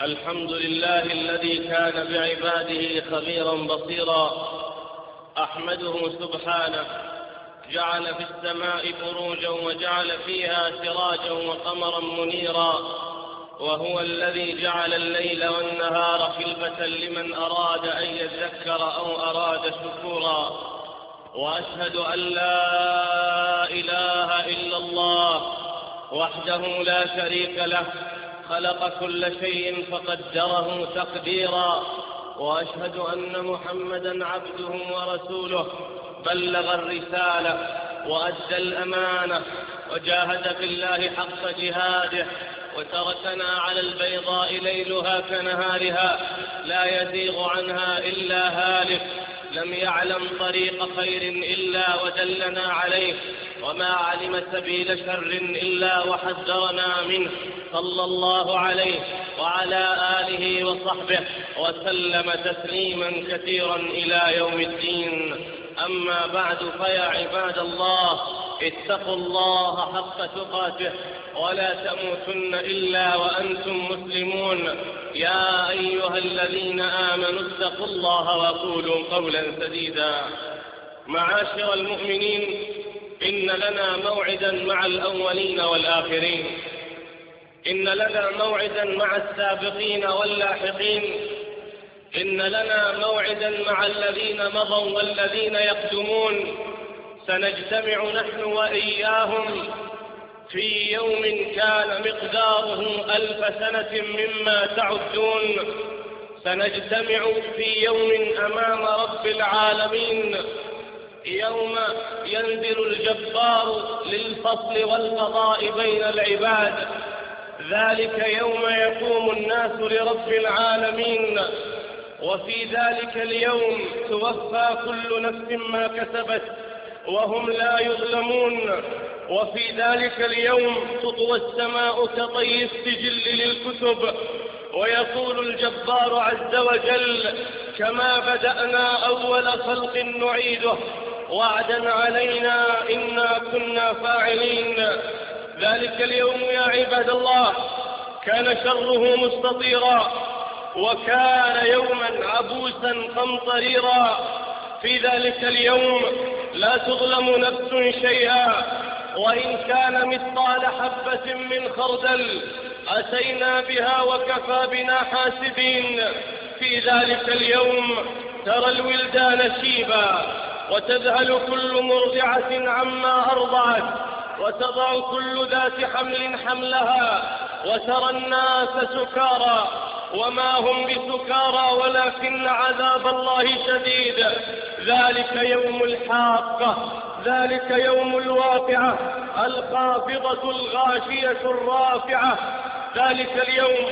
الحمد لله الذي كان بعباده خبيرا بصيرا. أحمده سبحانه، جعل في السماء بروجا وجعل فيها سراجا وقمرا منيرا، وهو الذي جعل الليل والنهار خلفة لمن أراد أن يذكر أو أراد شكورا. وأشهد أن لا إله إلا الله وحده لا شريك له، خلق كل شيء فقدره تقديرا. وأشهد أن محمدا عبده ورسوله، بلغ الرسالة وأدى الأمانة وجاهد في الله حق جهاده، وتركنا على البيضاء ليلها كنهارها لا يزيغ عنها إلا هالك. لم يعلم طريق خير إلا ودلنا عليه، وما علم سبيل شر إلا وحذرنا منه، صلى الله عليه وعلى آله وصحبه وسلم تسليما كثيرا إلى يوم الدين. أما بعد، فيا عباد الله، اتقوا الله حق تقاته ولا تموتن إلا وأنتم مسلمون. يا أيها الذين آمنوا اتقوا الله وقولوا قولا سديدا. معاشر المؤمنين، إن لنا موعدا مع الأولين والآخرين، إن لنا موعدا مع السابقين واللاحقين، إن لنا موعدا مع الذين مضوا والذين يقدمون. سنجتمع نحن وإياهم في يوم كان مقداره 1000 سنة مما تعدون. سنجتمع في يوم أمام رب العالمين، يوم ينزل الجبار للفصل والقضاء بين العباد. ذلك يوم يقوم الناس لرب العالمين، وفي ذلك اليوم توفى كل نفس ما كسبت وهم لا يظلمون. وفي ذلك اليوم تطوى السماء كطي السجل للكتب، ويقول الجبار عز وجل: كما بدأنا أول خلق نعيده، وعدا علينا إنا كنا فاعلين. ذلك اليوم يا عباد الله كان شره مستطيرا، وكان يوما عبوسا قمطريرا. في ذلك اليوم لا تظلم نفس شيئا، وإن كان مثقال حبة من خردل أتينا بها وكفى بنا حاسبين. في ذلك اليوم ترى الولدان شيبا، وتذهل كل مرضعة عما أرضعت، وتضع كل ذات حمل حملها، وترى الناس سكارى وما هم بسكارى ولكن عذاب الله شديد. ذلك يوم الحاقة، ذلك يوم الواقعة، الخافضة الغاشية الرافعة. ذلك اليوم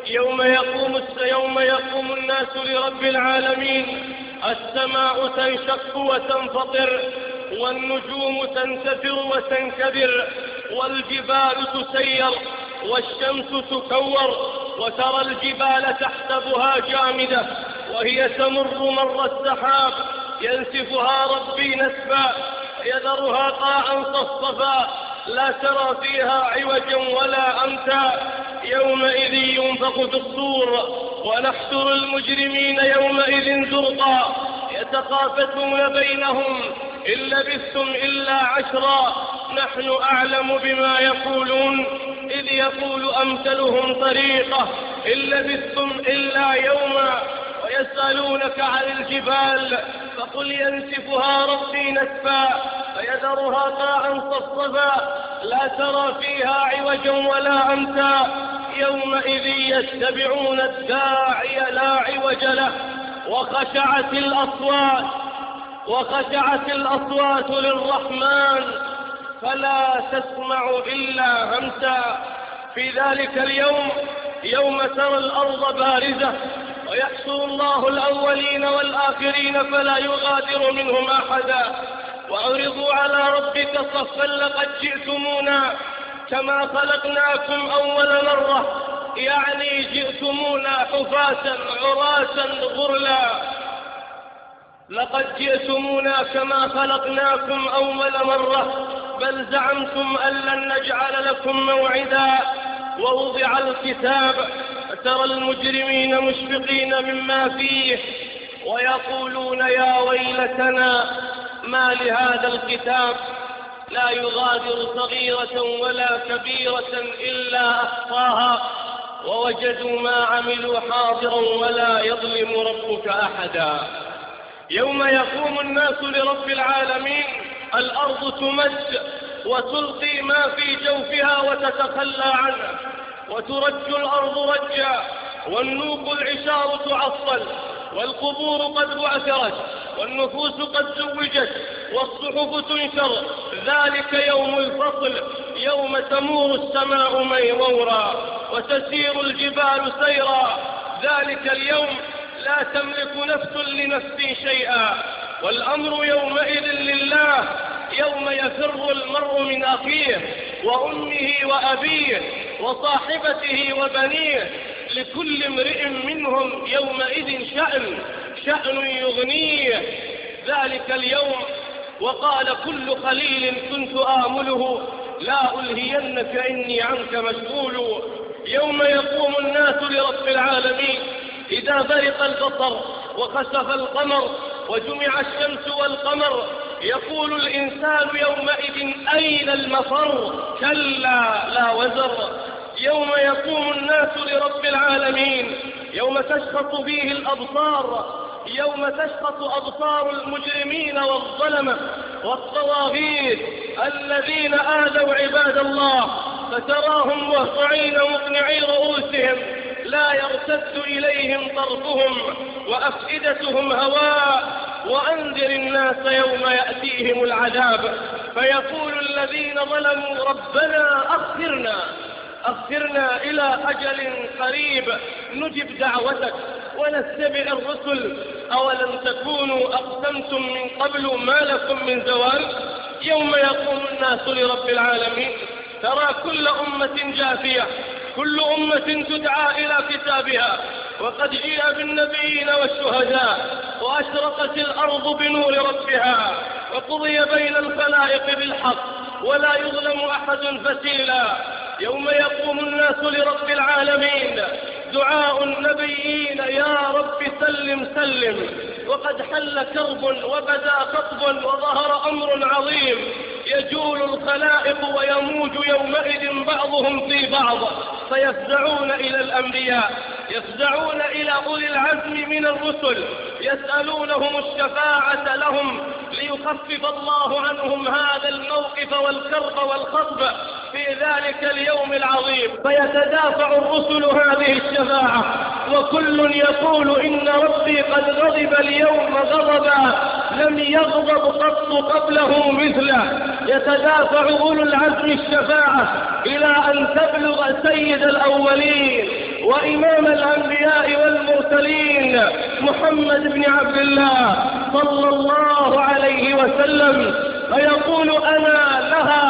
يوم يقوم الناس لرب العالمين. السماء تنشق وتنفطر، والنجوم تنتثر وتنكدر، والجبال تسير، والشمس تكور، وترى الجبال تحسبها جامدة وهي تمر مر السحاب، ينسفها ربي نسفا يذرها قاعا صفصفا، لا ترى فيها عوجا ولا أمتا. يومئذ ينفخ في الصور، ونحشر المجرمين يومئذ زرقا، يتخافتون بينهم: إن لبثتم إلا 10، نحن أعلم بما يقولون، إذ يقول أمثلهم طريقة: إن لبثتم إلا يوما. ويسألونك عن الجبال، فقل ينسفها ربي نسفا فيذرها قاعا صفصفا، لا ترى فيها عوجا ولا أمتا. يومئذ يتبعون الداعي لا عوج له، وخشعت الأصوات للرحمن فلا تسمع إلا همسا. في ذلك اليوم يوم ترى الأرض بارزة، ويحشر الله الأولين والآخرين فلا يغادر منهم أحدا. وعرضوا على ربك صفا: لقد جئتمونا كما خلقناكم أول مرة، يعني جئتمونا حفاة عراة غرلا. لقد جئتمونا كما خلقناكم أول مرة، بل زعمتم أن لن نجعل لكم موعدا. ووضع الكتاب فترى المجرمين مشفقين مما فيه ويقولون يا ويلتنا ما لهذا الكتاب لا يغادر صغيرة ولا كبيرة إلا أحصاها ووجدوا ما عملوا حاضرا ولا يظلم ربك أحدا. يوم يقوم الناس لرب العالمين الأرض تمد وتلقي ما في جوفها وتتخلى عنه، وترج الأرض رجا، والنوق العشار تعصل، والقبور قد بعثرت، والنفوس قد زوجت، والصحف تنشر. ذلك يوم الفصل، يوم تمور السماء ميرورا وتسير الجبال سيرا. ذلك اليوم لا تملك نفس لنفس شيئا، والأمر يومئذ لله. يوم يفر المرء من أخيه وأمه وأبيه وصاحبته وبنيه، لكل امرئ منهم يومئذ شأن يغنيه. ذلك اليوم وقال كل خليل كنت آمله لا ألهينك إني عنك مشغول. يوم يقوم الناس لرب العالمين إذا برق البصر وخسف القمر وجمع الشمس والقمر، يقول الإنسان يومئذ أين المفر؟ كلا لا وزر. يوم يقوم الناس لرب العالمين يوم تشخص فيه الأبصار، يوم تشخص أبصار المجرمين والظلمة والطواغيت الذين آذوا عباد الله، فتراهم مهطعين مقنعي رؤوسهم لا يرتد إليهم طرفهم وأفئدتهم هواء. وأنذر الناس يوم يأتيهم العذاب فيقول الذين ظلموا ربنا أخرنا إلى أجل قريب نجب دعوتك ونتبع الرسل أولم تكونوا أقسمتم من قبل ما لكم من زوال. يوم يقوم الناس لرب العالمين ترى كل أمة جاثية، كل أمة تدعى إلى كتابها، وقد جيء بالنبيين والشهداء، وأشرقت الأرض بنور ربها، وقضي بين الخلائق بالحق ولا يظلم أحد فتيلا. يوم يقوم الناس لرب العالمين دعاء النبيين يا رب سلم سلم، وقد حل كرب وبدا خطب وظهر أمر عظيم، يجول الخلائق ويموج يومئذ بعضهم في بعض، فيفزعون إلى الأنبياء، يفزعون إلى أولي العزم من الرسل، يسألونهم الشفاعة لهم ليخفف الله عنهم هذا الموقف والكرب والخطب في ذلك اليوم العظيم. فيتدافع الرسل هذه الشفاعة، وكل يقول إن ربي قد غضب اليوم غضبا لم يغضب قط قبله مثله. يتدافع أولو العزم الشفاعة إلى أن تبلغ سيد الأولين وإمام الأنبياء والمرسلين محمد بن عبد الله صلى الله عليه وسلم، فيقول أنا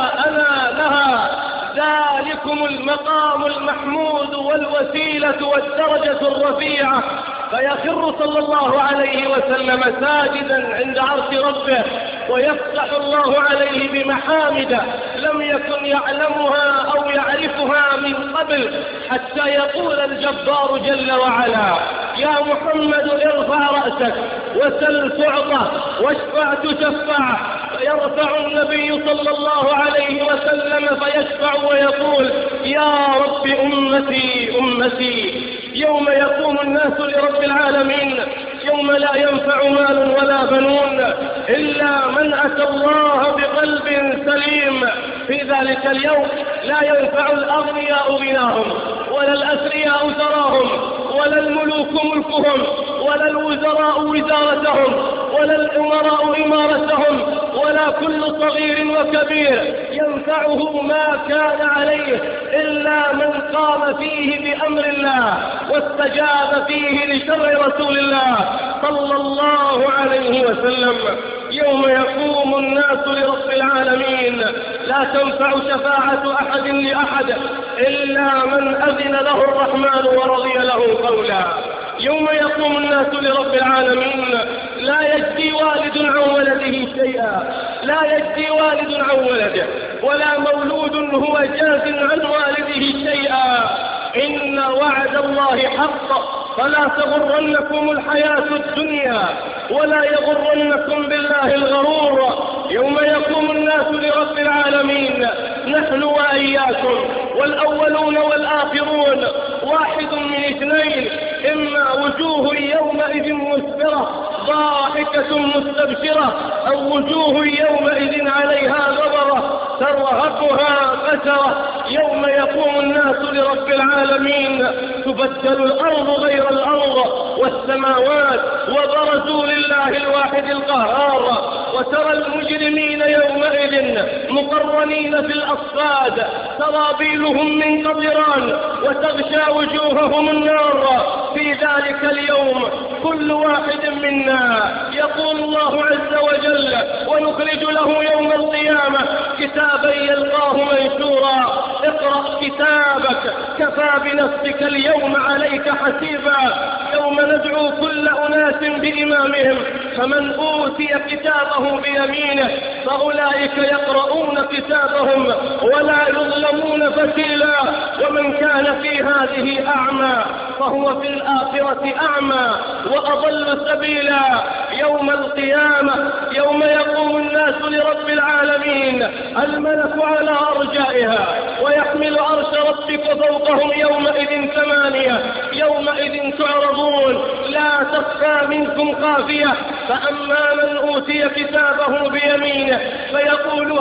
لها ذلكم المقام المحمود والوسيلة والدرجة الرفيعة. فيخر صلى الله عليه وسلم ساجدا عند عرش ربه، ويفتح الله عليه بمحامد لم يكن يعلمها أو يعرفها من قبل، حتى يقول الجبار جل وعلا يا محمد ارفع رأسك وسل تعطى واشفع تشفع. فيرفع النبي صلى الله عليه وسلم فيشفع ويقول يا رب أمتي أمتي. يوم يقوم الناس لرب العالمين يوم لا ينفع مال ولا بنون إلا من أتى الله بقلب سليم. في ذلك اليوم لا ينفع الأغنياء غناهم، ولا الأثرياء ثراهم، ولا الملوك ملكهم، ولا الوزراء وزارتهم، ولا الأمراء إمارتهم، ولا كل صغير وكبير ينفعه ما كان عليه إلا من قام فيه بأمر الله واستجاب فيه لشرع رسول الله صلى الله عليه وسلم. يوم يقوم الناس لرب العالمين لا تنفع شفاعة أحد لأحد إلا من أذن له الرحمن ورضي له قولا. يوم يقوم الناس لرب العالمين لا يجزي والد عن ولده شيئا، لا يجزي والد عن ولده، ولا مولود هو جاز عن والده شيئا. إن وعد الله حق فلا تغرنكم الحياة الدنيا ولا يغرنكم بالله الغرور. يوم يقوم الناس لرب العالمين نحن وإياكم والأولون والآخرون واحد من اثنين: إما وجوه يومئذ مسفرة ضاحكة مستبشرة، أو وجوه يومئذ عليها غبرة ترهقها قترة. يوم يقوم الناس لرب العالمين تبدل الأرض غير الأرض والسماوات وبرزوا لله الواحد القهار، وترى المجرمين يومئذ مقرنين في الأصفاد سرابيلهم من قطران وتغشى وجوههم النار. في ذلك اليوم كل واحد منا يقول الله عز وجل: ونخرج له يوم القيامة كتابا يلقاه منشورا اقرأ كتابك كفى بنفسك اليوم عليك حسيبا. يوم ندعو كل أناس بإمامهم فمن أوتي كتابه بيمينه فأولئك يقرؤون كتابهم ولا يظلمون فتيلا. ومن كان في هذه أعمى فهو في الآخرة أعمى وأضل سبيلا. يوم القيامة يوم يقوم الناس لرب العالمين الملك على أرجائها ويحمل عرش ربك فوقهم يومئذ ثمانية. يومئذ تعرضون لا تخفى منكم خافية. فأما من أوتي كتابه بيمينه فيقول: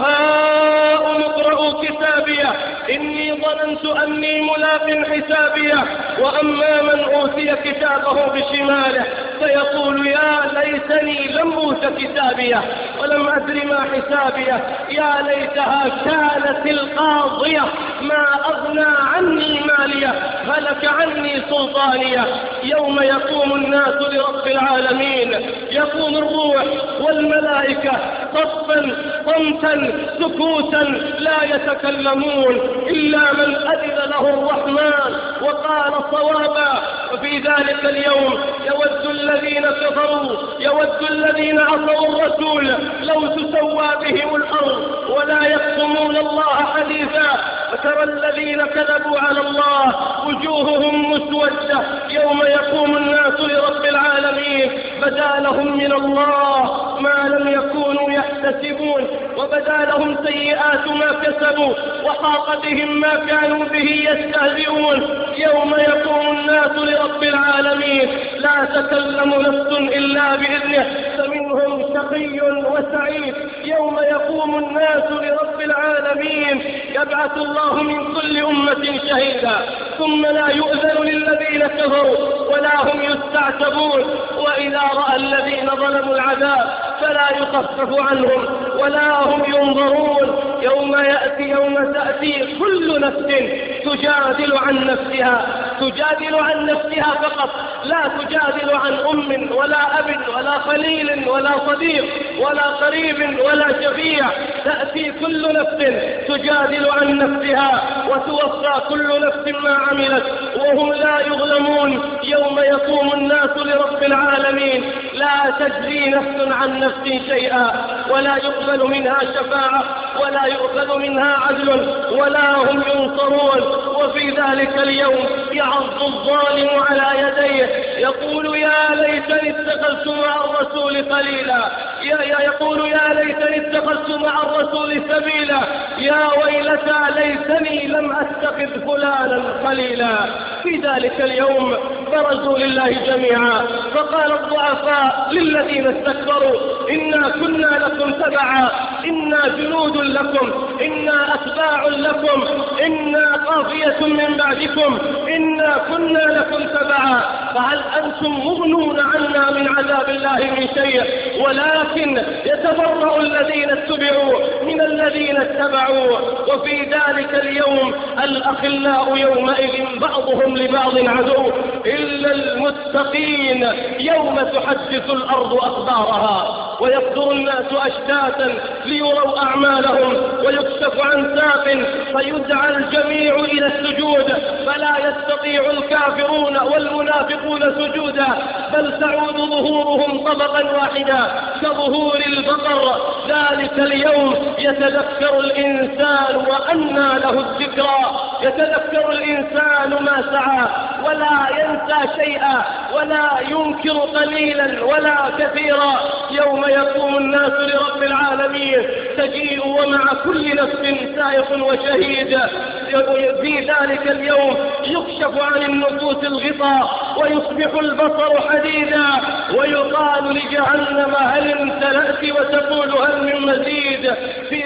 هاؤم اقرءوا كتابيه إني ظننت أني ملاق حسابيه. وأما من أوتي كتابه بشماله فيقول: يا ليتني لم أوت كتابيه ولم أدر ما حسابيه يا ليتها كانت القاضية ما أغنى عني ماليه هلك عني سلطانيه. يوم يقوم الناس لرب العالمين يكون الروح والملائكة صفا صمتا سكوتا لا يتكلمون إلا من أذن له الرحمن وقال صوابا. وفي ذلك اليوم يود الذين كفروا يود الذين عصوا الرسول لو تسوى بهم الأرض ولا يكتمون الله حديثا. وترى الذين كذبوا على الله وجوههم مسودة يوم يقوم الناس لرب العالمين بدا لهم من الله ما لم يكونوا يحتسبون وبدا لهم سيئات ما كسبوا وحاق بهم ما كانوا به يستهزئون. يوم يقوم الناس لرب العالمين لا تكلم نفس إلا بإذنه فمنهم شقي وسعيد. يوم يقوم الناس لرب العالمين يبعث الله من كل أمة شهيدا ثم لا يؤذن للذين كفروا ولا هم يستعتبون. وإذا رأى الذين ظلموا العذاب فلا يخفف عنهم ولا هم ينظرون. يوم تأتي كل نفس تجادل عن نفسها فقط، لا تجادل عن أم ولا أب ولا خليل ولا صديق ولا قريب ولا شفيع. تأتي كل نفس تجادل عن نفسها وتوفى كل نفس ما عملت وهم لا يظلمون. يوم يقوم الناس لرب العالمين لا تجزي نفس عن نفس شيئا ولا يقبل منها شفاعة ولا يؤخذ منها عدل ولا هم ينصرون. وفي ذلك اليوم يعض الظالم على يديه يقول: يا ليتني اتخذت مع الرسول خليلا يقول: يا ليتني اتخذت مع الرسول سبيلا يا ويلتى ليتني لم أتخذ فلانا خليلا. في ذلك اليوم برزوا لله جميعا فقال الضعفاء للذين استكبروا: إنا كنا لكم تبعا إنا جنود لكم إنا أتباع لكم إنا قافية من بعدكم إنا كنا لكم تبعا فهل أنتم مغنون عنا من عذاب الله من شيء؟ ولكن يتبرأ الذين اتبعوا من الذين اتبعوا. وفي ذلك اليوم الأخلاء يومئذ بعضهم لبعض عدو إلا المتقين يوم تحدث الأرض أخبارها ويصدر الناس أشتاتا ليروا أعمالهم ويكشف عن ساق فيدعى الجميع إلى السجود فلا يستطيع الكافرون والمنافقون سجودا بل تعود ظهورهم طبقا واحدا كظهور البقر. ذلك اليوم يتذكر الإنسان وأنى له الذكرى، يتذكر الإنسان ما سعى ولا ينسى شيئا ولا ينكر قليلا ولا كثيرا. يوم يقوم الناس لرب العالمين تجيء ومع كل نفس سائق وشهيد. في ذلك اليوم يكشف عن النفوس الغطاء ويصبح البصر حديدا ويقال لجهنم هل امتلأت وتقول هل من مزيد. في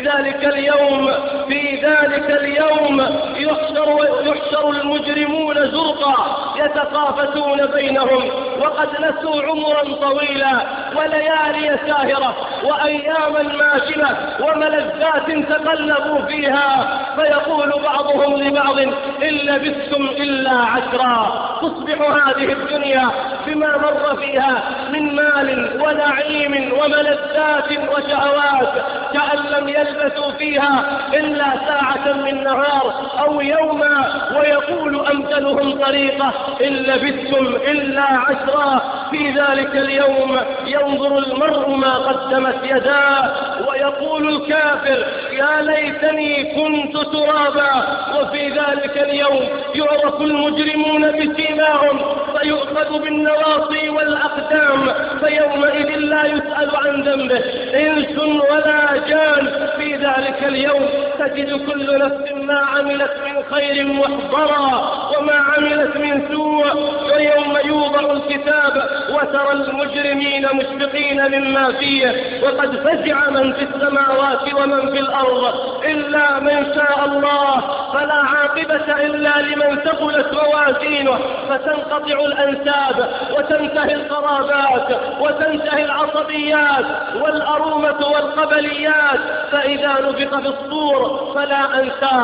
ذلك اليوم يحشر المجرمون زرقا يتخافتون بينهم وقد نسوا عمرا طويلا وليالي ساهرة وأياما ماشية وملذات تقلبوا فيها فيقول بعضهم لبعض إن لبثتم إلا عشرا. تصبح هذه الدنيا بما مر فيها من مال ونعيم وملذات وشهوات كأن لم يلبثوا فيها إلا ساعة من نهار أو يوما. ويقول أمثلهم طريقة إن لبثتم إلا عشرا. في ذلك اليوم ينظر المرء ما قدمت يداه ويقول الكافر يا ليتني كنت ترابا. وفي ذلك اليوم يعرف المجرمون بسيماهم فيؤخذ بالنواصي والأقدام فيومئذ لا يسأل عن ذنبه إنس ولا جان. في ذلك اليوم تجد كل نفس ما عملت من خير محضرا وما عملت من سوء. ويوم يوضع الكتاب وترى المجرمين مشفقين مما فيه وقد فزع من في السماوات ومن في الأرض إلا من شاء الله فلا عاقبة إلا لمن ثقلت موازينه فتنقطع الأنساب وتنتهي القرابات وتنتهي العصبيات والأرومة والقبليات. فإذا نفخ في الصور فلا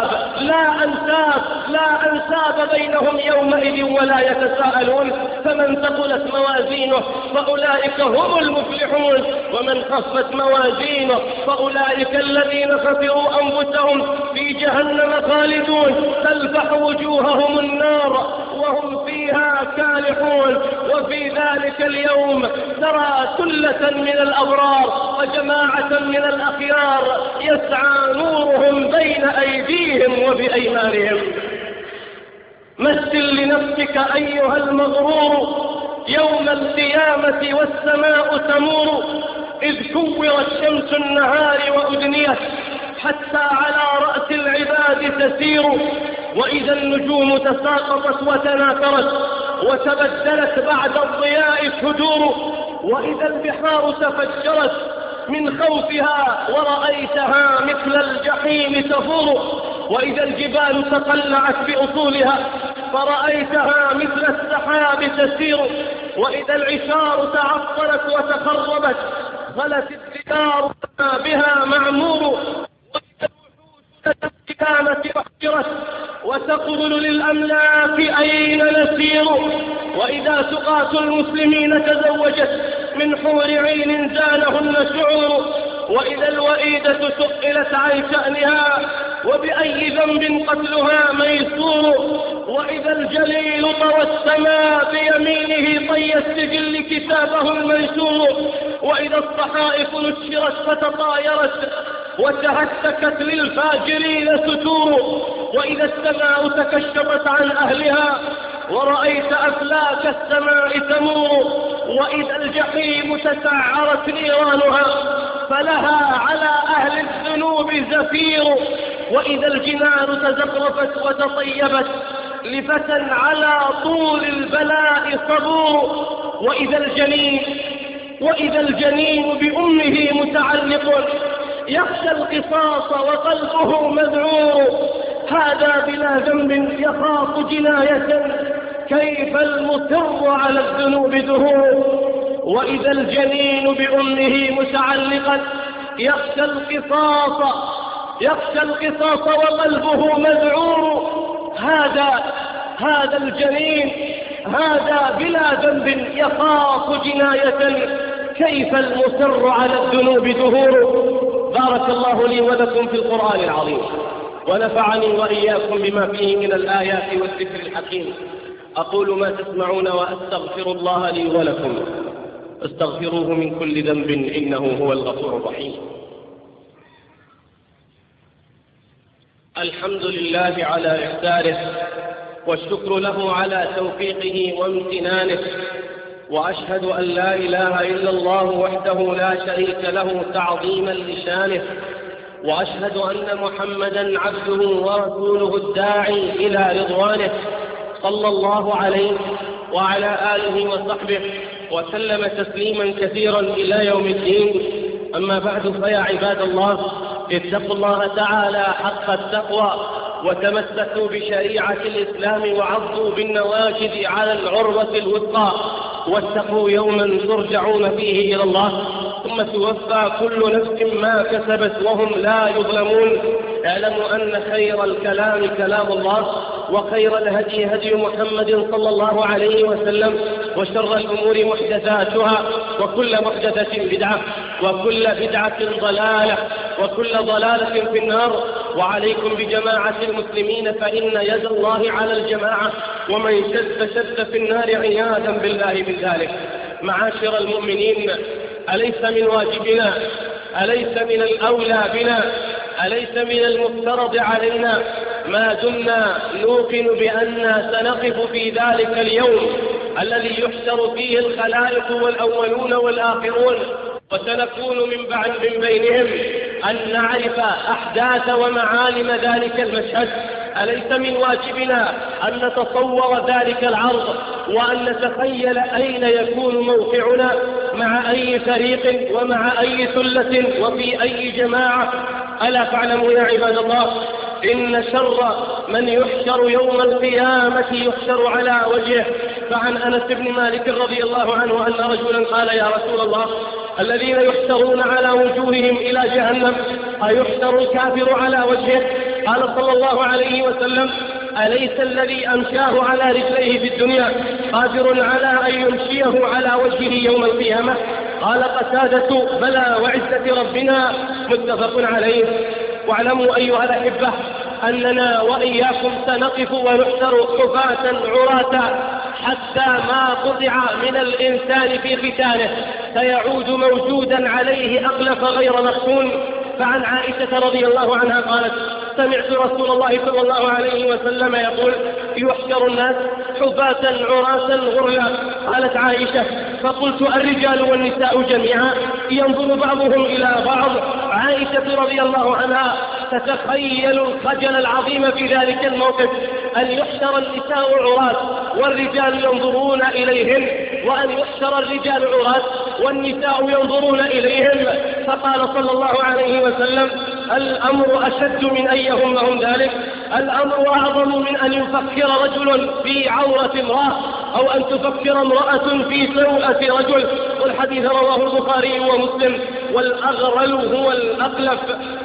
أنساب بينهم يومئذ ولا يتساءلون. فمن ثقلت موازينه فأولئك هم المفلحون ومن خفت موازينه فأولئك الذين خسروا أنفسهم في جهنم خالدون تلفح وجوههم النار وهم فيها كالحون. وفي ذلك اليوم ترى ثلة من الأبرار وجماعة من الأخيار يسعى نورهم بين أيديهم وبأيمانهم. مثل لنفسك أيها المغرور يوم القيامة والسماء تمور إذ كورت شمس النهار وأدنيت حتى على رأس العباد تسير. وإذا النجوم تساقطت وتناثرت وتبدلت بعد الضياء فجور. وإذا البحار تفجرت من خوفها ورأيتها مثل الجحيم تفور. وإذا الجبال تقلعت بأصولها فرأيتها مثل السحاب تسير. وإذا العشار تعطلت وتخربت غلت الديار ما بها معمور. وإذا الوحوش كانت أحجرت وتقول للأملاك أين نسير. وإذا سقاة المسلمين تزوجت من حور عين زانهن شعور. وإذا الوئيدة سئلت عن شأنها وبأي ذنب قتلها ميسور. وإذا الجليل طوى السماء بيمينه طي السجل كتابه المنشور. وإذا الصحائف نشرت فتطايرت وتهتكت للفاجرين ستور. وإذا السماء تكشفت عن أهلها ورأيت أفلاك السماء تمور. وإذا الجحيم تسعرت نيرانها فلها على أهل الذنوب زفير. وإذا الجنان تزخرفت وتطيبت لفتى على طول البلاء صبور. وإذا الجنين بأمه متعلق يخشى القصاص وقلبه مذعور. هذا بلا ذنب يخاف جناية كيف المصر على الذنوب ذهور. وإذا الجنين بأمه متعلقا يخشى القصاص وقلبه مذعور. هذا الجنين هذا بلا ذنب يخاف جناية، كيف المصر على الذنوب دهور. بارك الله لي ولكم في القرآن العظيم، ونفعني وإياكم بما فيه من الآيات والذكر الحكيم. أقول ما تسمعون وأستغفر الله لي ولكم، استغفروه من كل ذنب إنه هو الغفور الرحيم. الحمد لله على إحسانه، والشكر له على توفيقه وامتنانه، وأشهد أن لا إله إلا الله وحده لا شريك له تعظيما لشانه، وأشهد أن محمدا عبده ورسوله الداعي إلى رضوانه، صلى الله عليه وعلى آله وصحبه وسلم تسليما كثيرا إلى يوم الدين. أما بعد، فيا عباد الله، اتقوا الله تعالى حق التقوى، وتمسكوا بشريعة الإسلام، وعضوا بالنواجذ على العروة الوثقى، واتقوا يوما ترجعون فيه إلى الله، ثم توفى كل نفس ما كسبت وهم لا يظلمون. اعلموا أن خير الكلام كلام الله، وخير الهدي هدي محمد صلى الله عليه وسلم، وشر الأمور محدثاتها، وكل محدثة بدعة، وكل بدعة ضلالة، وكل ضلالة في النار. وعليكم بجماعة المسلمين، فإن يد الله على الجماعة، ومن شد في النار عياذا بالله من ذلك. معاشر المؤمنين، أليس من واجبنا، أليس من الأولى بنا، أليس من المفترض علينا، ما دمنا نوقن بأننا سنقف في ذلك اليوم الذي يحشر فيه الخلائق والأولون والآخرون، وسنكون من بينهم، أن نعرف أحداث ومعالم ذلك المشهد؟ أليس من واجبنا أن نتصور ذلك العرض، وأن نتخيل أين يكون موقعنا، مع أي فريق، ومع أي ثلة، وفي أي جماعة؟ ألا تعلموا يا عباد الله إن شر من يحشر يوم القيامة يحشر على وجهه. فعن أنس بن مالك رضي الله عنه أن رجلا قال: يا رسول الله، الذين يحشرون على وجوههم إلى جهنم، أيحشر الكافر على وجهه؟ قال صلى الله عليه وسلم: أليس الذي أمشاه على رجليه في الدنيا قادر على أن يمشيه على وجهه يوم القيامة؟ قال قتادة: بلى وعزة ربنا. متفق عليه. واعلموا أيها الأحبة أننا وإياكم سنقف ونحشر حفاة عراة، حتى ما قطع من الإنسان في ختانه سيعود موجودا عليه أغلف غير مختون. فعن عائشة رضي الله عنها قالت: سمعت رسول الله صلى الله عليه وسلم يقول: يحشر الناس حفاة عراة غرلا. قالت عائشة: فقلت: الرجال والنساء جميعا؟ ينظر بعضهم إلى بعض. عائشة رضي الله عنها تتخيل الخجل العظيم في ذلك الموقف، أن يحشر النساء عراة والرجال ينظرون إليهم، وأن يحشر الرجال عراة والنساء ينظرون إليهم. فقال صلى الله عليه وسلم: الأمر أشد من أن يهمهم ذلك، الأمر أعظم من أن يفكر رجل في عورة امرأة، أو أن تفكر امرأة في سوءة رجل. والحديث رواه البخاري ومسلم. والأغرل هو الأقلف.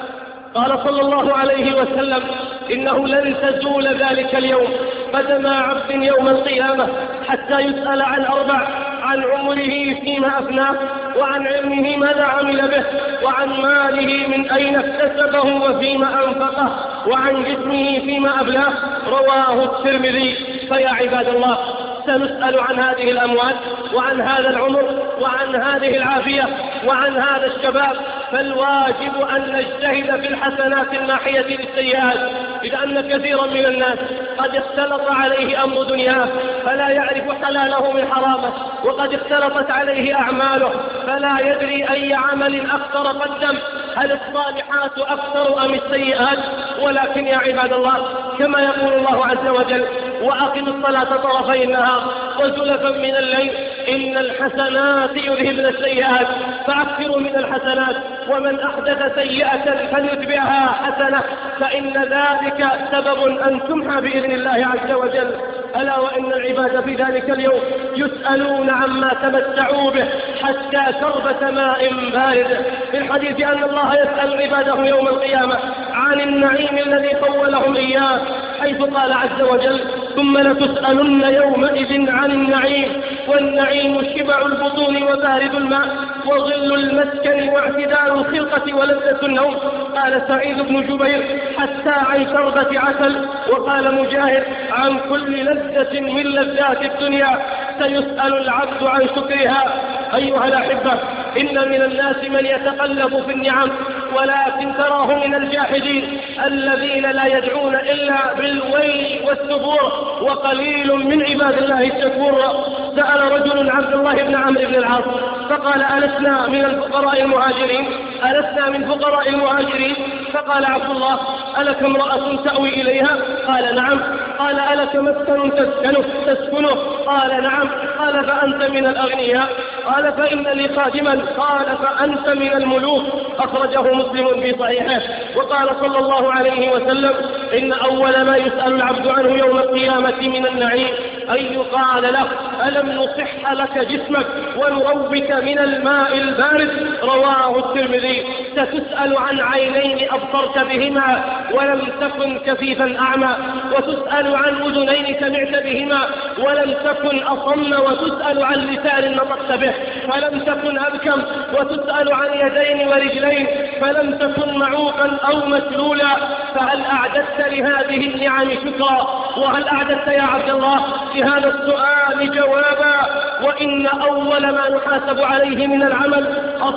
قال صلى الله عليه وسلم: إنه لن تزول ذلك اليوم قدم عبد يوم القيامة حتى يسأل عن أربع: عن عمره فيما أفناه، وعن علمه ماذا عمل به، وعن ماله من أين اكتسبه وفيما أنفقه، وعن جسمه فيما أبلاه. رواه الترمذي. فيا عباد الله، سنسأل عن هذه الأموال، وعن هذا العمر، وعن هذه العافية، وعن هذا الشباب. فالواجب أن نجتهد في الحسنات الناحية للسيئات، إذ أن كثيرا من الناس قد اختلط عليه أمر دنياه فلا يعرف حلاله من حرامه، وقد اختلطت عليه أعماله فلا يدري أي عمل أكثر قدم، هل الصالحات أكثر أم السيئات؟ ولكن يا عباد الله، كما يقول الله عز وجل: وأقم الصلاة طرفي النهار وزلفا من الليل إن الحسنات يذهبن السيئات. فأكثروا من الحسنات، ومن أحدث سيئة فليتبعها حسنة، فإن ذلك سبب أن تمحى بإذن الله عز وجل. ألا وإن العباد في ذلك اليوم يسألون عما تمتعوا به حتى كربة ماء بارد. في الحديث أن الله يسأل عباده يوم القيامة عن النعيم الذي طولهم إياه، حيث قال عز وجل: ثم لتسألن يومئذ عن النعيم. والنعيم شبع البطون وبارد الماء وظل المسكن واعتدال الخلقة ولذة النوم. قال سعيد بن جبير حتى عن شربة عسل. وقال مجاهد عن كل لذة من لذات الدنيا سيسأل العبد عن شكرها. أيها الأحبة، إن من الناس من يتقلب في النعم ولكن تراه من الجاحدين الذين لا يدعون إلا بالويل والثبور، وقليل من عباد الله الشكور. سأل رجل عبد الله بن عمرو بن العاص فقال ألسنا من الفقراء المهاجرين؟ ألسنا من فقراء المهاجرين؟ فقال عبد الله ألك امرأة تأوي إليها؟ قال نعم. قال ألك مسكن تسكنه؟ قال نعم. قال فأنت من الأغنياء؟ قال فإن لي خادما. قال فأنت من الملوك. أخرجه مسلم في صحيحه. وقال صلى الله عليه وسلم إن أول ما يسأل العبد عنه يوم القيامة من النعيم أن يقال له ألم نصح لك جسمك ونروك من الماء البارد؟ رواه الترمذي. ستسأل عن عينين أبصرت بهما ولم تكن كفيفا أعمى، وتسأل عن أذنين سمعت بهما ولم تكن أصم، وتسأل عن لسان نطقت به فلم تكن أبكم، وتسأل عن يدين ورجلين فلم تكن معوقا أو مسلولا. فهل أعددت لهذه النعم شكرا؟ وهل أعددت يا عبد الله لهذا السؤال جوابا؟ وإن أول ما نحاسب عليه من العمل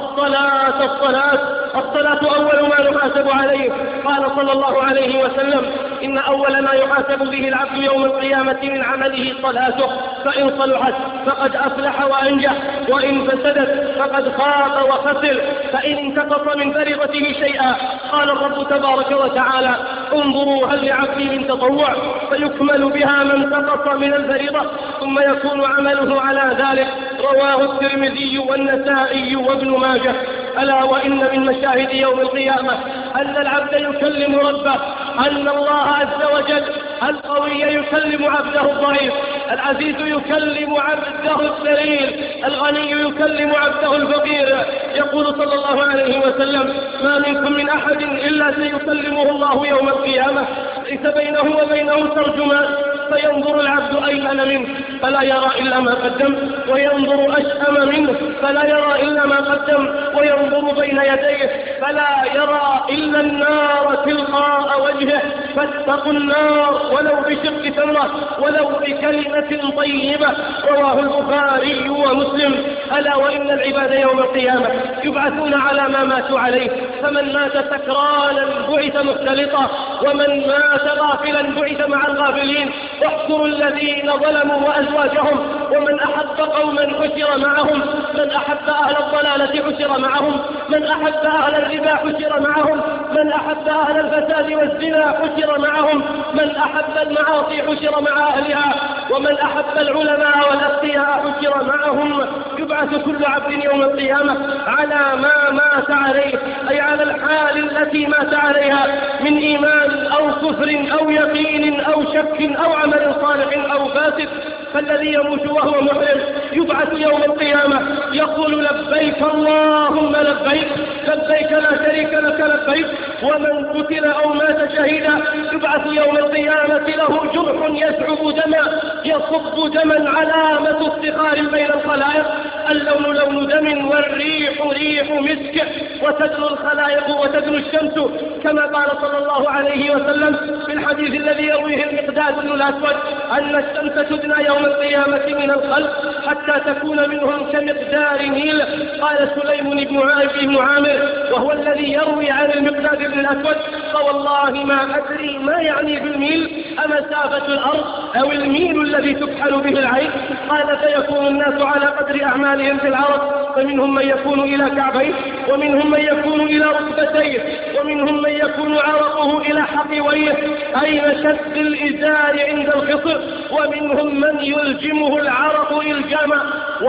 الصلاة أول ما نحاسب عليه. قال صلى الله عليه وسلم إن أول ما يحاسب به العبد يوم القيامة من عمله صلاته، فإن صلحت فقد أفلح وأنجح، وإن فسدت فقد خاب وخسر. فإن انتقص من فريضته شيئا قال الرب تبارك وتعالى انظروا هل لعبدي من تطوع، فيكمل بها ما انتقص من الفريضة ثم يكون عمله على ذلك. رواه الترمذي والنسائي وابن ماجه. ألا وإن من مشاهد يوم القيامة أن العبد يكلم ربه، أن الله عز وجل القوي يكلم عبده الضعيف، العزيز يكلم عبده الذليل، الغني يكلم عبده الفقير. يقول صلى الله عليه وسلم ما منكم من أحد إلا سيكلمه الله يوم القيامة ليس بينه وبينه ترجمان، فينظر العبد أيمن منه فلا يرى إلا ما قدم، وينظر أشأم منه فلا يرى إلا ما قدم، وينظر بين يديه فلا يرى إلا النار تلقاء وجهه. فاتقوا النار ولو بشق تمرة ولو بكلمة طيبة. رواه البخاري ومسلم. ألا وإن العباد يوم القيامة يبعثون على ما ماتوا عليه، فمن مات سكرانا بعث مختلطا، ومن مات غافلا بعث مع الغافلين. واحشروا الذين ظلموا وأزواجهم، ومن أحب قوما حشر معهم، من أحب أهل الضلالة حشر معهم، من أحب أهل الربا حشر معهم، من أحب أهل الفساد والزنا حشر معهم، من أحب المعاصي حشر مع أهلها، ومن أحب العلماء والأتقياء حشر معهم. يبعث كل عبد يوم القيامة على ما مات عليه، أي على الحال التي مات عليها من إيمان أو كفر أو يقين أو شك أو عمل صالح أو فاسد. فالذي يموت وهو محرم يبعث يوم القيامة يقول لبيك اللهم لبيك، لبيك لا شريك لك لبيك. ومن قتل أو مات شهيدا يبعث يوم القيامة له جرح يسعب دما، يصب دما علامة افتخار بين الخلائق. اللون لون دم والريح ريح مسك، وتدنو الخلائق وتدنو الشمس، كما قال صلى الله عليه وسلم في الحديث الذي يرويه المقداد بن الأسود أن الشمس تدنى يوم القيامة من الخلق حتى تكون منهم كمقدار نيل. قال سليم بن عامر وهو الذي يروي عن المقداد بن الأسود فوالله ما أدري ما يعني بالميل، أمسافة الأرض أو الميل الذي تكحل به العين؟ قال فيكون الناس على قدر أعمالهم في العرض، فمنهم من يكون إلى كعبيه، ومنهم من يكون إلى ركبتيه، ومنهم من يكون عرقه إلى حقويه أي مشد الإزار عند الخصر، ومنهم من يلجمه العرق إلجاما.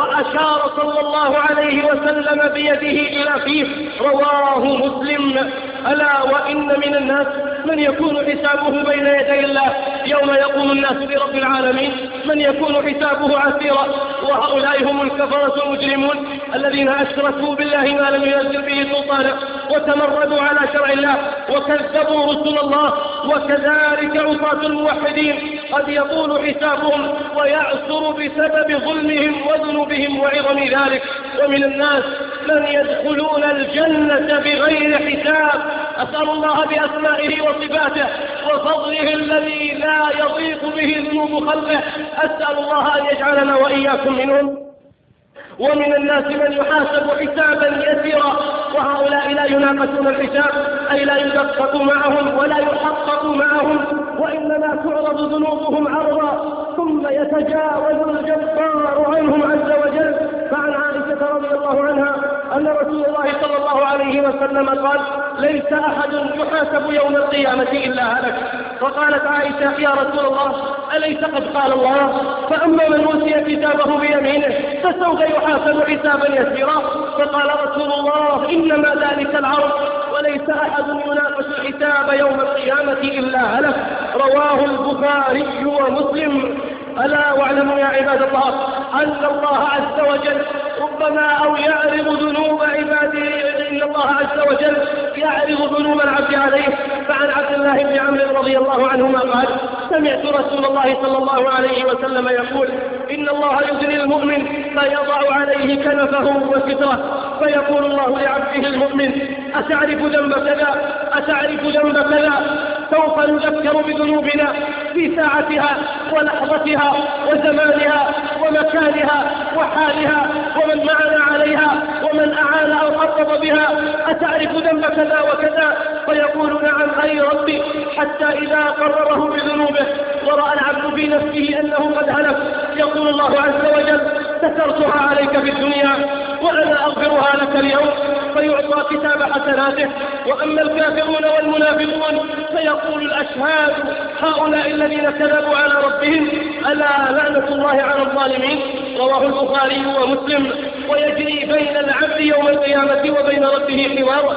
وأشار صلى الله عليه وسلم بيده إلى فيه. رواه مسلم. ألا وإن من الناس من يكون حسابه بين يدي الله يوم يقوم الناس برب العالمين، من يكون حسابه عسيرا، وهؤلاء هم الكفرة المجرمون الذين أشركوا بالله ما لم ينزل به سلطانا، وتمردوا على شرع الله، وكذبوا رسل الله. وكذلك عصاة الموحدين قد يطول حسابهم ويعسر بسبب ظلمهم وذنوبهم وعظم ذلك. ومن الناس من يدخلون الجنة بغير حساب. أسأل الله بأسمائه وصفاته وفضله الذي لا يضيق به ذنوب خلقه، أسأل الله أن يجعلنا وإياكم منهم. ومن الناس من يحاسب حسابا يسيرا، وهؤلاء لا يناقشون الحساب، أي لا يدقق معهم ولا يحقق معهم، وإنما تعرض ذنوبهم عرضا ثم يتجاوز الجبار عنهم عز وجل. فعن عائشة رضي الله عنها أن رسول الله صلى الله عليه وسلم قال: ليس أحد يحاسب يوم القيامة إلا هلك. فقالت عائشة: يا رسول الله، أليس قد قال الله: فأما من أوتي كتابه بيمينه فسوف يحاسب حسابا يسيرا؟ فقال رسول الله: إنما ذلك العرض، وليس أحد يناقش الحساب يوم القيامة إلا هلك. رواه البخاري ومسلم. ألا واعلموا يا عباد الله أن الله عز وجل ربما أو يعرض ذنوب عباده، إن الله عز وجل يعرض ذنوب العبد عليه. فعن عبد الله بن عمرو رضي الله عنهما قال: سمعت رسول الله صلى الله عليه وسلم يقول: إن الله يدني المؤمن فيضع عليه كنفه وستره، فيقول الله لعبده المؤمن: أتعرف ذنب كذا؟ أتعرف ذنب كذا؟ سوف نذكر بذنوبنا في ساعتها ولحظتها وزمانها ومكانها وحالها ومن معنا عليها ومن أعان أو خطط بها. أتعرف ذنب كذا وكذا؟ فيقول: نعم أي ربي. حتى إذا قرره بذنوبه ورأى العبد في نفسه أنه قد هلك، يقول الله عز وجل: سترتها عليك في الدنيا وأنا أغفرها لك اليوم، فيعطى كتاب حسناته. وأما الكافرون والمنافقون فيقول الأشهاد: هؤلاء الذين كذبوا على ربهم، ألا لعنة الله على الظالمين. رواه البخاري ومسلم. ويجري بين العبد يوم القيامة وبين ربه حوار،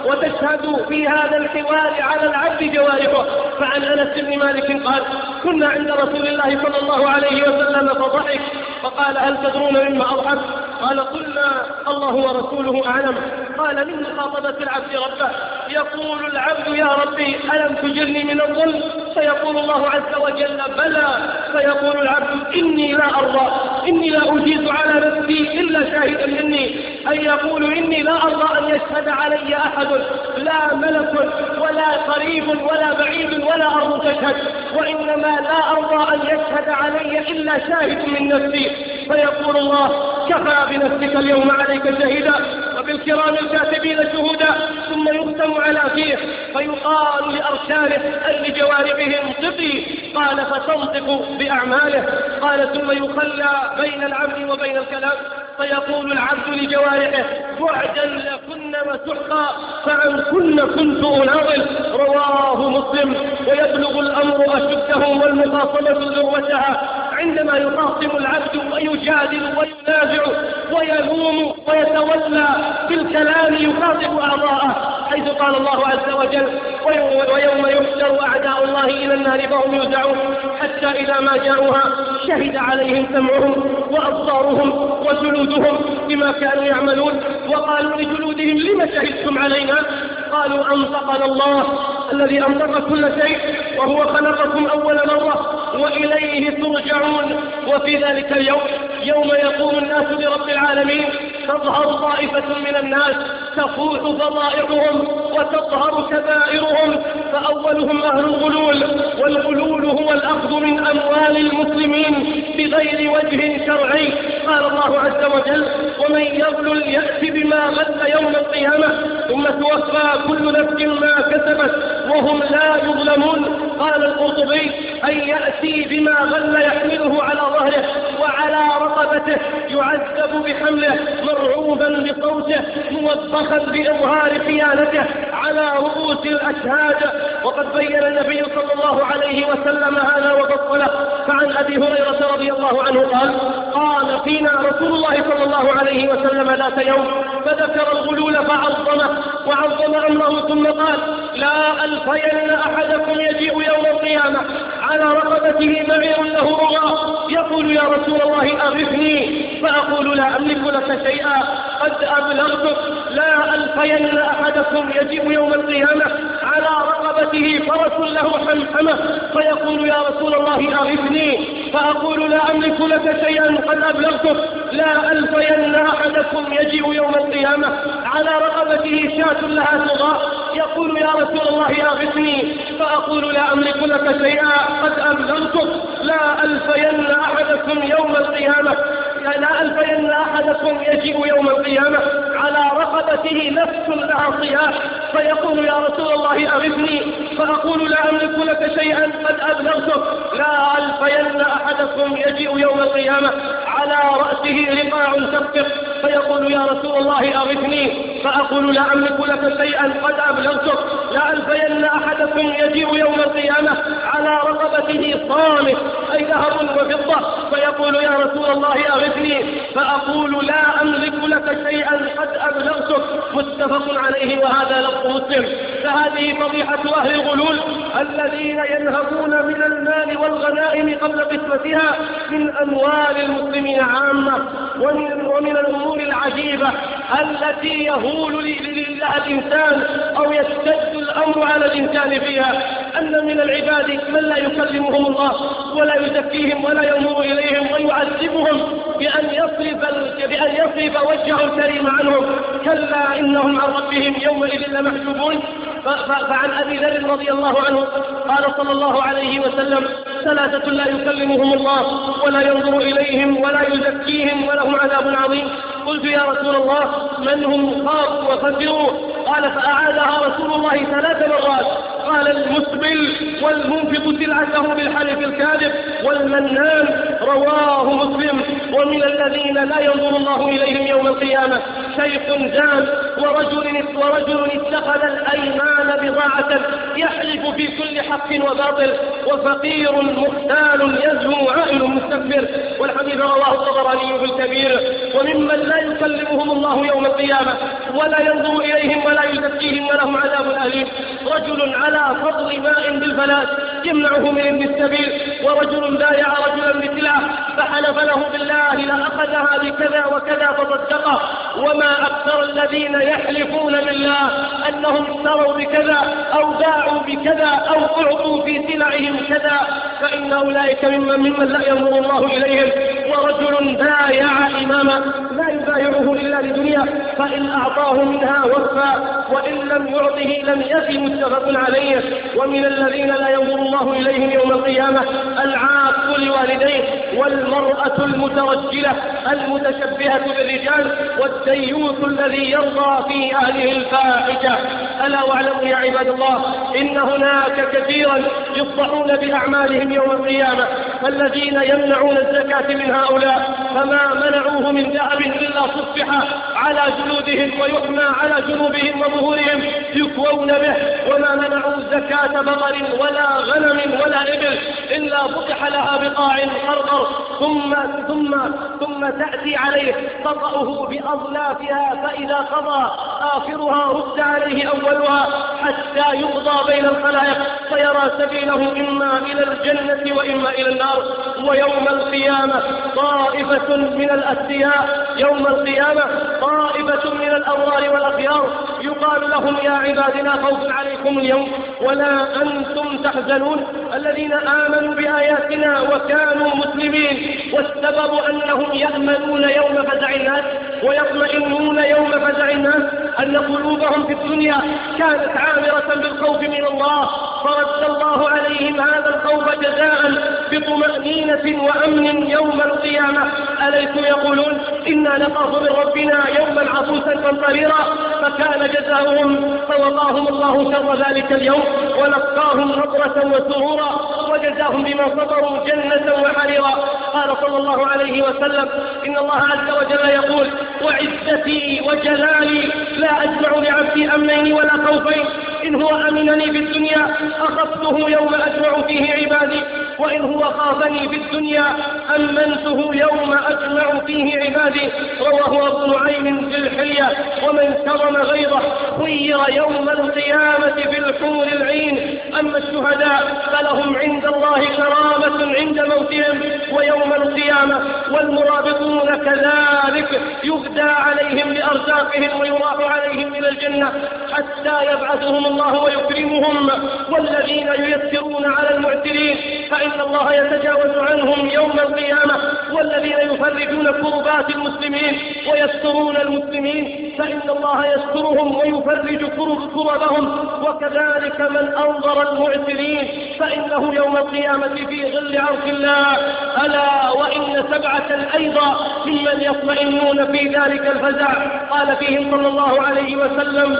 وتشهد في هذا الحوار على العبد جوارحه. فعن أنس بن مالك قال: كنا عند رسول الله صلى الله عليه وسلم فضحك فقال: هل تدرون مما أضحك؟ قال: قلنا: الله ورسوله أعلم. قال: من مخاطبة العبد ربه، يقول العبد: يا ربي ألم تجرني من الظلم؟ فيقول الله عز وجل: بلى. فيقول العبد: إني لا أرضى، إني لا أجيز على نفسي إلا شاهدا مني، أي يقول: إني لا أرضى أن يشهد علي أحد، لا ملك ولا قريب ولا بعيد ولا أرض تشهد، وإنما لا أرضى أن يشهد علي إلا شاهد من نفسي. فيقول الله: كفى بنفسك اليوم عليك شهيدا وبالكرام الكاتبين شهودا. ثم يختم على فيه فيقال لأركانه أي لجوارحه: انطقي. قال: فتنطق بأعماله. قال: ثم يخلى بين العبد وبين الكلام، فيقول العبد لجوارحه: بعدا لكن وسحقا، فعن كن كنت أناضل. رواه مسلم. ويبلغ الأمر أشده والمخاصمة ذروتها عندما يخاصم العبد ويجادل وينازع ويلوم ويتولى بالكلام يخاطب أعضاءه، حيث قال الله عز وجل: ويوم يحشر أعداء الله إلى النار فهم يوزعون حتى إذا ما جاءوها شهد عليهم سمعهم وأبصارهم وجلودهم بما كانوا يعملون، وقالوا لجلودهم: لم شهدتم علينا؟ قالوا: أنطقنا الله الذي أنطق كل شيء وهو خلقكم أول مرة وإليه ترجعون. وفي ذلك اليوم يوم يقوم الناس لرب العالمين تظهر طائفة من الناس تفوح فضائحهم وتظهر كبائرهم، فأولهم أهل الغلول، والغلول هو الأخذ من أموال المسلمين بغير وجه شرعي. قال الله عز وجل: ومن يغلل يأتي بما غل يوم القيامة ثم توفى كل نفس ما كسبت وهم لا يظلمون. قال القرطبي: أن يأتي بما غل يحمله على ظهره وعلى رقبته يعذب بحمله مرعوبا بصوته موبخا بإظهار خيانته على رؤوس الأشهاد. وقد بين النبي صلى الله عليه وسلم هذا وفصله. فعن أبي هريرة رضي الله عنه قال فينا رسول الله صلى الله عليه وسلم ذات يوم فذكر الغلول فعظمه وعظم أمره، ثم قال: لا ألفين أحدكم يجيء يوم القيامة على رقبته معير له رغاء يقول: يا رسول الله أغثني، فأقول: لا أملك لك لك شيئا قد أبلغتك، لا ألقين أحدكم يجيء يوم القيامة على رقبته فرس له حمحمة فيقول يا رسول الله أغثني، فأقول لا أملك لك شيئا قد أبلغتك، لا ألقين أحدكم يجيء يوم القيامة على رقبته شاة لها صغار يقول يا رسول الله أغثني، فأقول لا أملك لك شيئا قد أبلغتك، لا ألقين أحدكم يوم القيامة لا ألقين أحدكم يجيء يوم القيامة على رقبته نفس لها صياح فيقول يا رسول الله أغثني، فأقول لا أملك لك شيئا قد أبلغتك، لا ألقين أحدكم يجيء يوم القيامة على رأسه رقاع تخطف فيقول يا رسول الله أغثني، فأقول لا أملك لك شيئا قد أبلغتك، لا ألقين أحدكم يجيء يوم القيامة على رقبته صامت أي ذهب وفضة فيقول يا رسول الله أغثني، فأقول لا أملك لك شيئا قد أبلغتك. متفق عليه وهذا لفظ مسلم. فهذه فضيحة أهل الغلول الذين ينهبون من المال والغنائم قبل قسمتها من أموال المسلمين عامة. ومن الأمور العجيبة التي يهول لها الإنسان أو يشتد الأمر على الإنسان فيها أن من العباد من لا يكلمهم الله ولا يزكيهم ولا ينظر إليهم ويعذبهم بأن يصرف وجهه الكريم عنهم، كلا إنهم عن ربهم يومئذ لمحجوبون. فعن أبي ذر رضي الله عنه قال صلى الله عليه وسلم ثلاثة لا يكلمهم الله ولا ينظر إليهم ولا يزكيهم ولهم عذاب عظيم. قلت يا رسول الله من هم؟ خافوا وخسروا. قال فأعادها رسول الله 3 مرات. قال المسبل والمنفق سلعته بالحلف الكاذب والمنان، رواه مسلم. ومن الذين لا ينظر الله إليهم يوم القيامة شيخ زان ورجل اتخذ الأيمان بضاعة يحلف في كل حق وباطل، وفقير مختال يزهو عائل مستكبر. والحديث رواه الطبراني في الكبير. وممن لا يكلمهم الله يوم القيامة ولا ينظر إليهم ولا يزكيهم ولهم عذاب أليم رجل على فضل ماء بالفلاس يمنعه من ابن السبيل، ورجل بايع رجلا بسلعة فحلف له بالله لأخذها بكذا وكذا فصدقه. وما أكثر الذين يحلفون بالله أنهم اشتروا بكذا أو باعوا بكذا أو أعطوا في سلعهم كذا، فإن أولئك ممن لا ينظر الله إليهم. ورجل بايع إماما لا يبايعه إلا لدنيا فإن أعطاه منها وفى وإن لم يعطه لم يفي، متفق عليه. ومن الذين لا ينظر الله إليهم يوم القيامة العاق لوالديه والمرأة المترجلة المتشبهة بالرجال والديوث الذي يرضى في أهله الفاحشة. ألا واعلموا يا عباد الله إن هناك كثيرا يفضحون بأعمالهم يوم القيامة، فالذين يمنعون الزكاة من هؤلاء فما منعوه من ذهب إلا صفح على جلودهم ويحمى على جنوبهم وظهورهم يكوون به، وما منعوا زكاة بقر ولا غنم ولا إبل إلا فتح لها بقاع قرقر ثم تأتي عليه تطأه بأظلافها، فإذا قضى آخرها رد عليه أولها حتى يقضى بين الخلائق فيرى سبيله إما إلى الجنة وإما إلى النار. ويوم القيامة طائفة من الأسياء طائفة من الأبرار والأخيار يقال لهم يا عباد لا خوف عليكم اليوم ولا أنتم تحزنون الذين آمنوا بآياتنا وكانوا مسلمين، والسبب أنهم يأمنون يوم فزع الناس ويطمئنون يوم فزع الناس أن قلوبهم في الدنيا كانت عامرة بالخوف من الله، فرد الله عليهم هذا الخوف جزاء بطمأنينة وأمن يوم القيامة. أليسوا يقولون إنا نخاف من ربنا يوما عبوسا قمطريرا؟ فكان جزاؤهم فوقاهم الله شر ذلك اليوم ولقاهم نضرة وسرورا وجزاهم بما صبروا جنة وحريرا. قال صلى الله عليه وسلم إن الله عز وجل يقول وعزتي وجلالي لا أجمع لعبدي أمنين ولا خوفين، إن هو أمنني في الدنيا أخفته يوم أجمع فيه عبادي، وإن هو خافني في الدنيا أمنته يوم أجمع فيه عبادي. رواه أبو نعيم في الحلية. ومن كرم غيظه خير يوم القيامة بالحور العين. أما الشهداء فلهم عند الله كرامة عند موتهم ويوم القيامة، والمرابطون كذلك يهدى عليهم لأرزاقهم ويراح عليهم إلى الجنة حتى يبعثهم الله ويكرمهم. والذين ييسرون على المعسرين فإن الله يتجاوز عنهم يوم القيامة. والذين يفرجون كربات المسلمين ويسترون المسلمين فإن الله يسترهم ويفرج كربهم. وكذلك من أنظر المعسرين فإنه يوم القيامة في ظل عرش الله. ألا وإن 7 أيضا ممن يطمئنون في ذلك الفزع قال فيهم صلى الله عليه وسلم: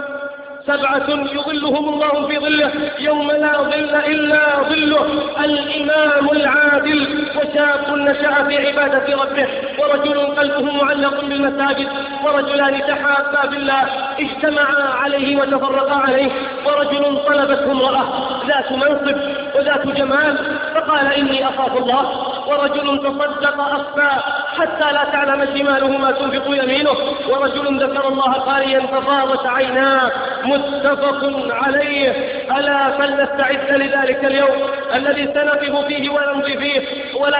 7 يظلهم الله في ظله يوم لا ظل إلا ظله: الإمام العادل، وشاب نشأ في عبادة ربه، ورجل قلبه معلق بالمساجد، ورجلان تحابا بالله اجتمعا عليه وتفرقا عليه، ورجل طلبته امرأة ذات منصب وذات جمال فقال: إني أخاف الله، ورجل تصدق أخفى حتى لا تعلم شماله ما تنفق يمينه، ورجل ذكر الله خاليا ففاضت عيناه. متفق عليه. ألا فلنستعد لذلك اليوم الذي سنقف فيه ونمضي فيه، ولا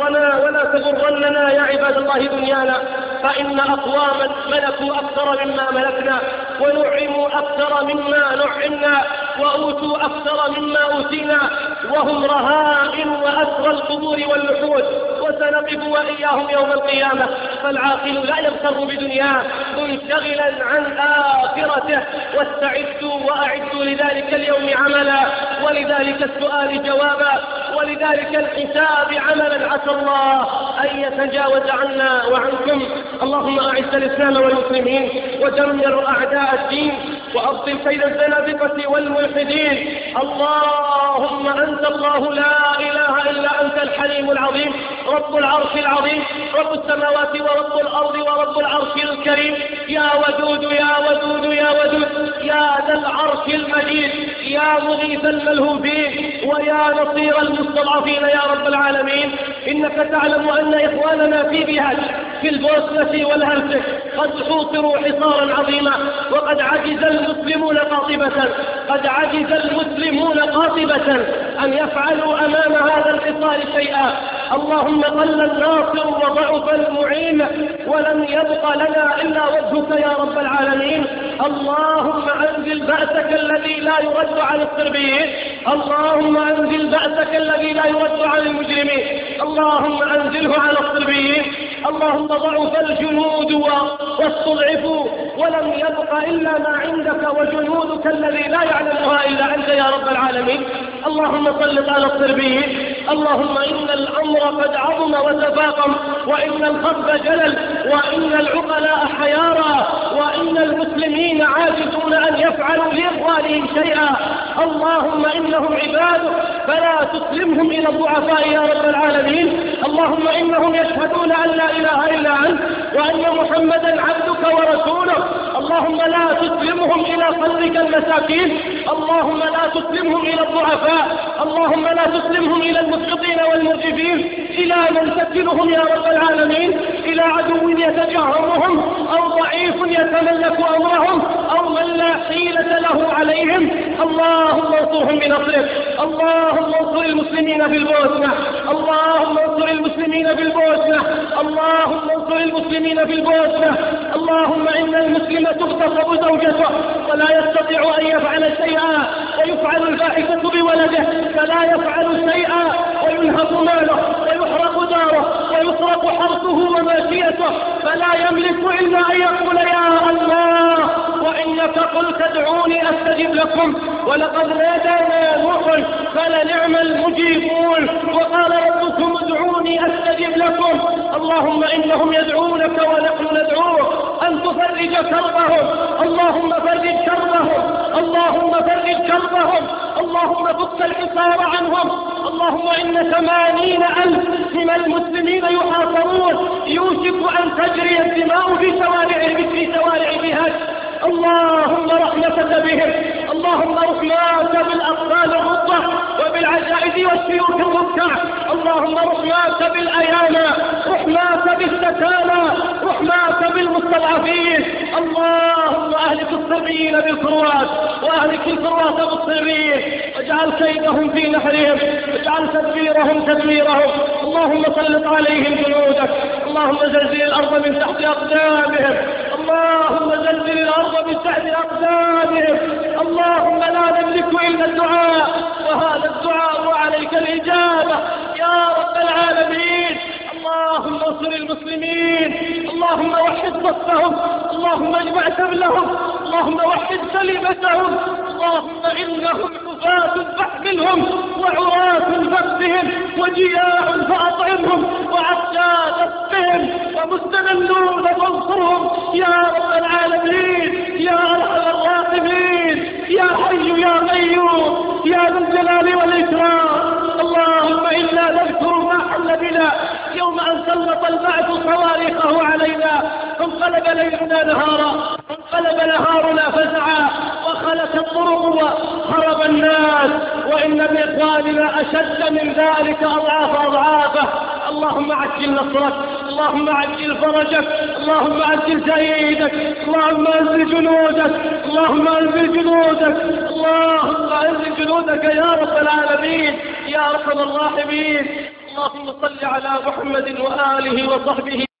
تغرننا يا عباد الله دنيانا، فإن أقواما ملكوا أكثر مما ملكنا، ونعموا أكثر مما نعمنا، وأوتوا أكثر مما أوتينا، وهم رهائن وأسرى القبور والنحوس، وسنقف وإياهم يوم القيامة. فالعاقل لا يغتر بدنياه منشغلا عن آخرته. واستعدوا وأعدوا لذلك اليوم عملا، ولذلك السؤال جوابا، ولذلك الحساب عملا، عسى الله أن يتجاوز عنا وعنكم. اللهم أعز الإسلام والمسلمين، ودمر أعداء الدين، وأبطل كيد الزنادقة والملحدين. اللهم أنت الله لا إله إلا أنت الحليم العظيم، رب العرش العظيم، رب السماوات ورب الأرض ورب العرش الكريم. يا ودود يا ودود يا ودود، يا ذا العرش المجيد، يا مغيث الملهوبين، ويا نصير المستضعفين يا رب العالمين. إنك تعلم أن إخواننا في بهاج في البوسنة والهرسك قد حوصروا حصارا عظيما، وقد عجز المسلمون قاطبة أن يفعلوا أمام هذا الحصار شيئا. اللهم قل الناصر وضعف المعين، ولم يبق لنا إلا وجهك يا رب العالمين. اللهم أنزل بأسك الذي لا يرد عن الصربيين، اللهم أنزل بأسك الذي لا يرد عن المجرمين، اللهم أنزله على الصربيين. اللهم ضعف الجنود واستضعفوا، ولم يبق إلا ما عندك وجنودك الذي لا يعلمها إلا أنت يا رب العالمين. اللهم سلط على الصربيين. اللهم إن الأمر قد عظم وتفاقم، وإن الخطب جلل، وإن العقلاء حيارى، وإن المسلمين عاجزون أن يفعلوا لإخوانهم شيئا. اللهم إنهم عبادك فلا تسلمهم إلى الضعفاء يا رب العالمين. اللهم إنهم يشهدون أن لا إله إلا أنت، وأن محمدا عبدك ورسولك. اللهم لا تسلمهم إلى خلقك المساكين، اللهم لا تسلمهم إلى الضعفاء، اللهم لا تسلمهم إلى المسقطين والمرجفين. إلى من تكلهم يا رب العالمين؟ إلى عدو يتجهرهم، أو ضعيف يتملك أمرهم، أو من لا حيلة له عليهم. اللهم انصرهم بنصرك. اللهم انصر المسلمين في البوسنة، اللهم انصر المسلمين في البوسنة، اللهم انصر المسلمين في البوسنة. اللهم إن المسلم تغتصب زوجته ولا يستطيع أن يفعل شيئا، ويفعل الفاحشة بولده فلا يفعل شيئا، وينهب ماله ويحرق داره ويسرق حرثه وماشيته، فلا يملك إلا أن يقول يا الله. وإنك قلت ادعوني أستجب لكم، ولقد نادانا نوح فلنعم المجيبون، وقال ربكم ادعوني أستجب لكم. اللهم إنهم يدعونك ونحن ندعوك أن تفرج كربهم. اللهم فرج كربهم، اللهم فرج كربهم، اللهم فك الحصار عنهم. اللهم إن 80,000 من المسلمين يحاصرون، يوشك أن تجري الدماء في شوارع بهاج. اللهم رحمتك بهم، اللهم رحماك بالأطفال الرضع وبالعجائز والسيوف الركع، اللهم رحماك بالأيامى، رحماك بالسكانى، رحماك بالمستضعفين. اللهم أهلك الصربيين بالكروات، وأهلك الكروات بالصربيين، واجعل كيدهم في نحرهم، واجعل تدبيرهم تدميرهم. اللهم سلط عليهم جنودك، اللهم زلزل الأرض من تحت أقدامهم، اللهم زلزل الأرض من تحت أقدامهم. اللهم لا نملك إلا الدعاء، وهذا الدعاء وعليك الإجابة يا رب العالمين. اللهم انصر المسلمين، اللهم وحد صفهم، اللهم اجمع شملهم، اللهم وحد كلمتهم. اللهم إنهم حفاة فاحملهم، وعراة فاكفهم، وجياع فأطعمهم، وعطشان اسقهم، ومستمنون فانصرهم يا رب العالمين يا أرحم الراحمين يا حي يا قيوم يا ذا الجلال والإكرام. اللهم إنا نذكر ما حل بنا يوم أن سلط البعث صواريخه علينا، فانقلب ليلنا نهارا، فانقلب نهارنا فزعا، وخلت الطرق وهرب الناس، وإن بإخواننا أشد من ذلك أضعاف أضعافه. اللهم عجل نصرك، اللهم عجل فرجك، اللهم عجل تأييدك، اللهم أنزل جنودك، اللهم أنزل جنودك، اللهم أنزل جنودك يا رب العالمين يا أرحم الراحمين. اللهم صل على محمد وآله وصحبه